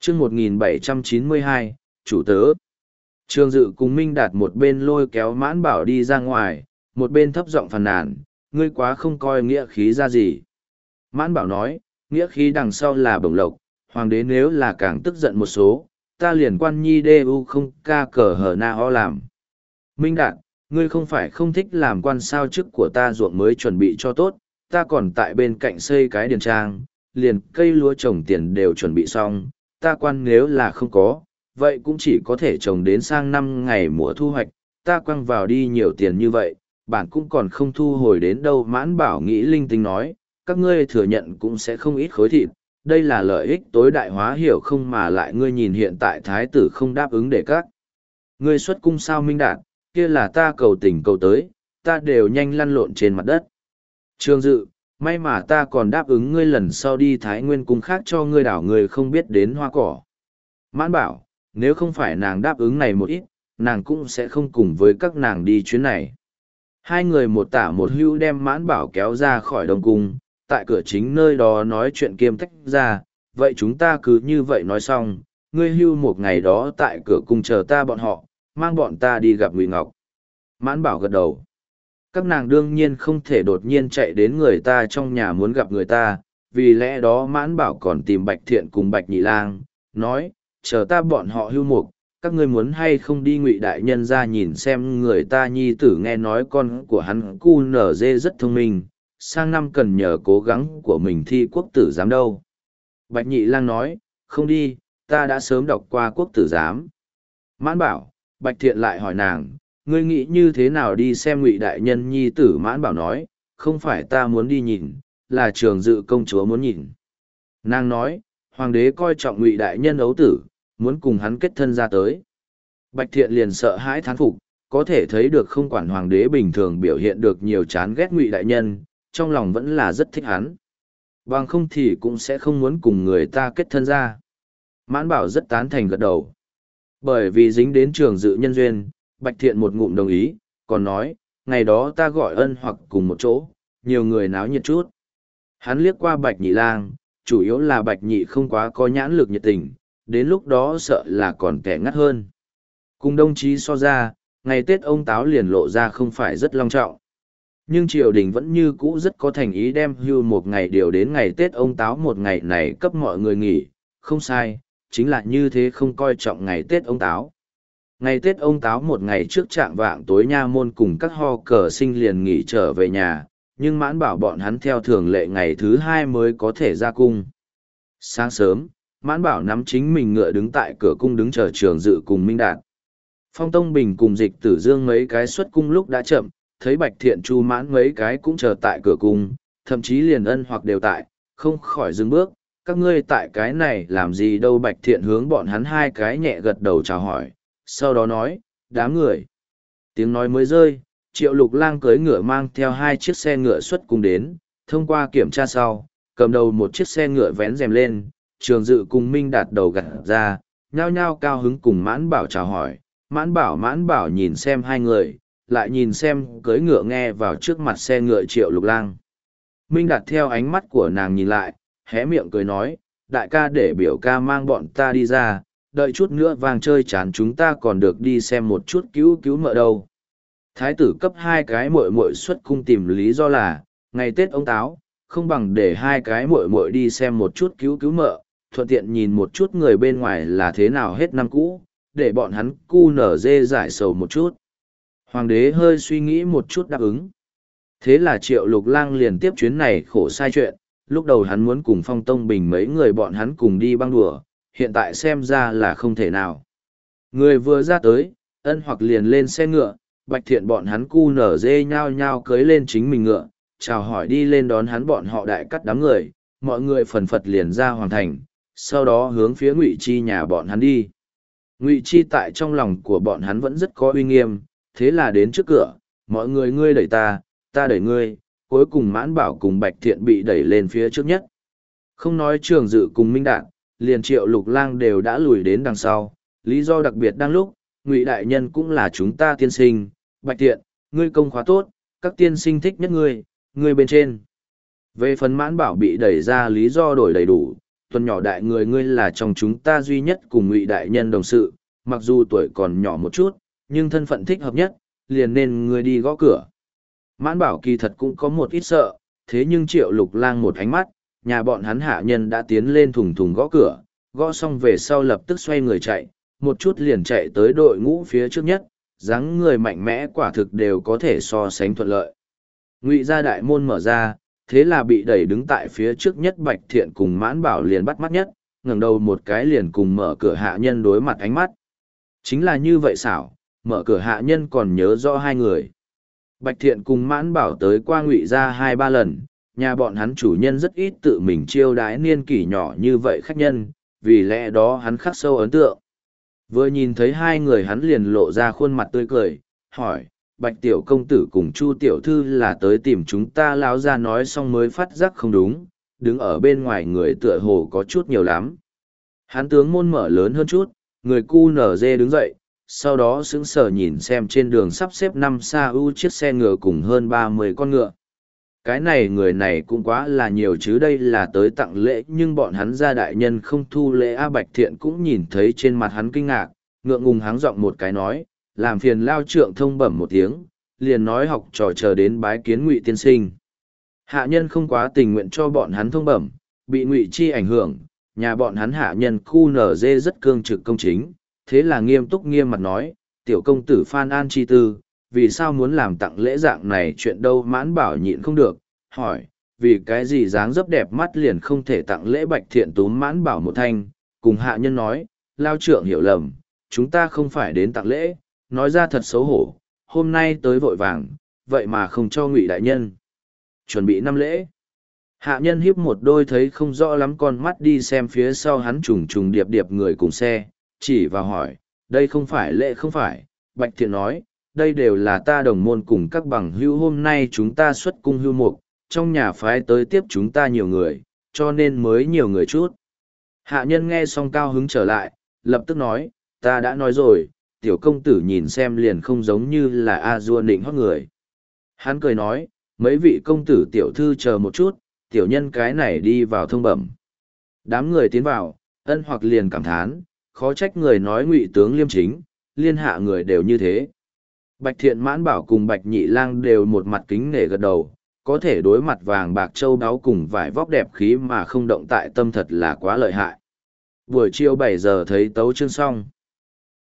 chương 1792, chủ tớ. Trường Dự cùng Minh Đạt một bên lôi kéo Mãn Bảo đi ra ngoài, một bên thấp giọng phàn nàn, ngươi quá không coi nghĩa khí ra gì. Mãn Bảo nói, nghĩa khí đằng sau là bổng lộc, hoàng đế nếu là càng tức giận một số, ta liền quan nhi đê u không ca cờ hở na ho làm. Minh Đạt, ngươi không phải không thích làm quan sao chức của ta ruộng mới chuẩn bị cho tốt, ta còn tại bên cạnh xây cái điền trang, liền cây lúa trồng tiền đều chuẩn bị xong, ta quan nếu là không có, vậy cũng chỉ có thể trồng đến sang năm ngày mùa thu hoạch, ta quăng vào đi nhiều tiền như vậy, bản cũng còn không thu hồi đến đâu. Mãn Bảo nghĩ linh tinh nói, các ngươi thừa nhận cũng sẽ không ít khối thịt, đây là lợi ích tối đại hóa hiểu không, mà lại ngươi nhìn hiện tại thái tử không đáp ứng để các ngươi xuất cung sao. Minh Đạt, kia là ta cầu tình cầu tới, ta đều nhanh lăn lộn trên mặt đất. Trường Dự, may mà ta còn đáp ứng ngươi lần sau đi Thái Nguyên cung khác cho ngươi đảo người không biết đến hoa cỏ. Mãn Bảo, nếu không phải nàng đáp ứng này một ít, nàng cũng sẽ không cùng với các nàng đi chuyến này. Hai người một tả một hữu đem Mãn Bảo kéo ra khỏi Đông Cung, tại cửa chính nơi đó nói chuyện kiêm tách ra, vậy chúng ta cứ như vậy nói xong, ngươi hưu một ngày đó tại cửa cung chờ ta bọn họ, mang bọn ta đi gặp Ngụy Ngọc. Mãn Bảo gật đầu. Các nàng đương nhiên không thể đột nhiên chạy đến người ta trong nhà muốn gặp người ta, vì lẽ đó Mãn Bảo còn tìm Bạch Thiện cùng Bạch Nhị Lang, nói, chờ ta bọn họ hưu mục, các ngươi muốn hay không đi Ngụy đại nhân ra nhìn xem người ta nhi tử, nghe nói con của hắn cu nở dê rất thông minh, sang năm cần nhờ cố gắng của mình thi quốc tử giám đâu. Bạch Nhị Lang nói, không đi, ta đã sớm đọc qua quốc tử giám. Mãn Bảo, Bạch Thiện lại hỏi nàng, ngươi nghĩ như thế nào đi xem Ngụy đại nhân nhi tử. Mãn Bảo nói, không phải ta muốn đi nhìn, là Trường Dự công chúa muốn nhìn. Nàng nói, hoàng đế coi trọng Ngụy đại nhân ấu tử, muốn cùng hắn kết thân ra tới. Bạch Thiện liền sợ hãi thán phục, có thể thấy được không quản hoàng đế bình thường biểu hiện được nhiều chán ghét Ngụy đại nhân, trong lòng vẫn là rất thích hắn. Bằng không thì cũng sẽ không muốn cùng người ta kết thân ra. Mãn Bảo rất tán thành gật đầu. Bởi vì dính đến Trường Dự nhân duyên, Bạch Thiện một ngụm đồng ý, còn nói, ngày đó ta gọi Ân Hoặc cùng một chỗ, nhiều người náo nhiệt chút. Hắn liếc qua Bạch Nhị Lang, chủ yếu là Bạch Nhị không quá có nhãn lực nhiệt tình, đến lúc đó sợ là còn kẻ ngắt hơn. Cùng đồng chí so ra, ngày Tết ông Táo liền lộ ra không phải rất long trọng. Nhưng triều đình vẫn như cũ rất có thành ý đem hưu một ngày điều đến ngày Tết ông Táo một ngày này cấp mọi người nghỉ, không sai, chính là như thế không coi trọng ngày Tết ông Táo. Ngày Tết ông Táo một ngày trước trạng vạng tối nha môn cùng các ho cờ sinh liền nghỉ trở về nhà, nhưng Mãn Bảo bọn hắn theo thường lệ ngày thứ hai mới có thể ra cung. Sáng sớm, Mãn Bảo nắm chính mình ngựa đứng tại cửa cung đứng chờ Trường Dự cùng Minh Đạt. Phong Tông Bình cùng Dịch Tử Dương mấy cái xuất cung lúc đã chậm, thấy Bạch Thiện Chu Mãn mấy cái cũng chờ tại cửa cung, thậm chí liền Ân Hoặc đều tại, không khỏi dừng bước, các ngươi tại cái này làm gì đâu. Bạch Thiện hướng bọn hắn hai cái nhẹ gật đầu chào hỏi, sau đó nói, đám người. Tiếng nói mới rơi, Triệu Lục Lang cưỡi ngựa mang theo hai chiếc xe ngựa xuất cung đến, thông qua kiểm tra sau, cầm đầu một chiếc xe ngựa vén rèm lên, Trường Dự cùng Minh Đạt đầu gật ra, nhao nhao cao hứng cùng Mãn Bảo chào hỏi. Mãn Bảo nhìn xem hai người, lại nhìn xem cưỡi ngựa nghe vào trước mặt xe ngựa Triệu Lục Lang. Minh Đạt theo ánh mắt của nàng nhìn lại, hé miệng cười nói, đại ca để biểu ca mang bọn ta đi ra, đợi chút nữa vàng chơi chán chúng ta còn được đi xem một chút cứu cứu mợ đâu. Thái tử cấp hai cái muội muội xuất cung tìm lý do là, ngày Tết ông Táo, không bằng để hai cái muội muội đi xem một chút cứu cứu mợ, thuận tiện nhìn một chút người bên ngoài là thế nào hết năm cũ, để bọn hắn cu nở dê giải sầu một chút. Hoàng đế hơi suy nghĩ một chút đáp ứng. Thế là Triệu Lục Lang liền tiếp chuyến này khổ sai chuyện, lúc đầu hắn muốn cùng Phong Tông Bình mấy người bọn hắn cùng đi băng đùa, hiện tại xem ra là không thể nào. Người vừa ra tới, Ân Hoặc liền lên xe ngựa, Bạch Thiện bọn hắn cu nở dê nhao nhao cưới lên chính mình ngựa, chào hỏi đi lên đón hắn bọn họ đại cắt đám người, mọi người phần phật liền ra hoàng thành, sau đó hướng phía Ngụy Chi nhà bọn hắn đi. Ngụy Chi tại trong lòng của bọn hắn vẫn rất có uy nghiêm, thế là đến trước cửa, mọi người ngươi đẩy ta, ta đẩy ngươi, cuối cùng Mãn Bảo cùng Bạch Thiện bị đẩy lên phía trước nhất. Không nói Trường Dự cùng Minh Đạt, liền Triệu Lục Lang đều đã lùi đến đằng sau, lý do đặc biệt đang lúc, Ngụy đại nhân cũng là chúng ta tiên sinh, Bạch Thiện, ngươi công khóa tốt, các tiên sinh thích nhất ngươi bên trên. Về phần Mãn Bảo bị đẩy ra lý do đổi đầy đủ, tuần nhỏ đại người ngươi là trong chúng ta duy nhất cùng Ngụy đại nhân đồng sự, mặc dù tuổi còn nhỏ một chút, nhưng thân phận thích hợp nhất, liền nên ngươi đi gõ cửa. Mãn Bảo kỳ thật cũng có một ít sợ, thế nhưng Triệu Lục Lang một ánh mắt, nhà bọn hắn hạ nhân đã tiến lên thùng thùng gõ cửa, gõ xong về sau lập tức xoay người chạy, một chút liền chạy tới đội ngũ phía trước nhất, dáng người mạnh mẽ quả thực đều có thể so sánh thuận lợi. Ngụy gia đại môn mở ra, thế là bị đẩy đứng tại phía trước nhất Bạch Thiện cùng Mãn Bảo liền bắt mắt nhất, ngẩng đầu một cái liền cùng mở cửa hạ nhân đối mặt ánh mắt. Chính là như vậy xảo, mở cửa hạ nhân còn nhớ rõ hai người. Bạch Thiện cùng Mãn Bảo tới qua Ngụy gia 2-3 lần, nhà bọn hắn chủ nhân rất ít tự mình chiêu đái niên kỷ nhỏ như vậy khách nhân, vì lẽ đó hắn khắc sâu ấn tượng. Vừa nhìn thấy hai người hắn liền lộ ra khuôn mặt tươi cười, hỏi, Bạch tiểu công tử cùng Chu tiểu thư là tới tìm chúng ta lão ra nói xong mới phát giác không đúng, đứng ở bên ngoài người tựa hồ có chút nhiều lắm. Hắn tướng môn mở lớn hơn chút, người cu nở dê đứng dậy, sau đó sững sờ nhìn xem trên đường sắp xếp 5 xa ưu chiếc xe ngựa cùng hơn 30 con ngựa. Cái này người này cũng quá là nhiều chứ, đây là tới tặng lễ nhưng bọn hắn gia đại nhân không thu lễ. A Bạch Thiện cũng nhìn thấy trên mặt hắn kinh ngạc, ngượng ngùng háng giọng một cái nói, làm phiền lao trượng thông bẩm một tiếng, liền nói học trò chờ đến bái kiến Ngụy tiên sinh. Hạ nhân không quá tình nguyện cho bọn hắn thông bẩm, bị Ngụy chi ảnh hưởng, nhà bọn hắn hạ nhân khu nở dê rất cương trực công chính, thế là nghiêm túc nghiêm mặt nói, tiểu công tử Phan An chi tư, vì sao muốn làm tặng lễ dạng này chuyện đâu. Mãn Bảo nhịn không được, hỏi, vì cái gì dáng dấp đẹp mắt liền không thể tặng lễ. Bạch Thiện túm Mãn Bảo một thanh, cùng hạ nhân nói, lao trượng hiểu lầm, chúng ta không phải đến tặng lễ, nói ra thật xấu hổ, hôm nay tới vội vàng, vậy mà không cho Ngụy đại nhân chuẩn bị 5 lễ. Hạ nhân hiếp một đôi thấy không rõ lắm con mắt đi xem phía sau hắn trùng trùng điệp điệp người cùng xe, chỉ vào hỏi, đây không phải lễ không phải. Bạch Thiện nói, đây đều là ta đồng môn cùng các bằng hữu, hôm nay chúng ta xuất cung hưu mục, trong nhà phái tới tiếp chúng ta nhiều người, cho nên mới nhiều người chút. Hạ nhân nghe xong cao hứng trở lại, lập tức nói, ta đã nói rồi, tiểu công tử nhìn xem liền không giống như là a dua nịnh hót người. Hắn cười nói, mấy vị công tử tiểu thư chờ một chút, tiểu nhân cái này đi vào thông bẩm. Đám người tiến vào, ân hoặc liền cảm thán, khó trách người nói Ngụy tướng liêm chính, liên hạ người đều như thế. Bạch Thiện Mãn Bảo cùng Bạch Nhị Lang đều một mặt kính nể gật đầu, có thể đối mặt vàng bạc châu báu cùng vải vóc đẹp khí mà không động tại tâm thật là quá lợi hại. Buổi chiều 7 giờ thấy tấu chương xong.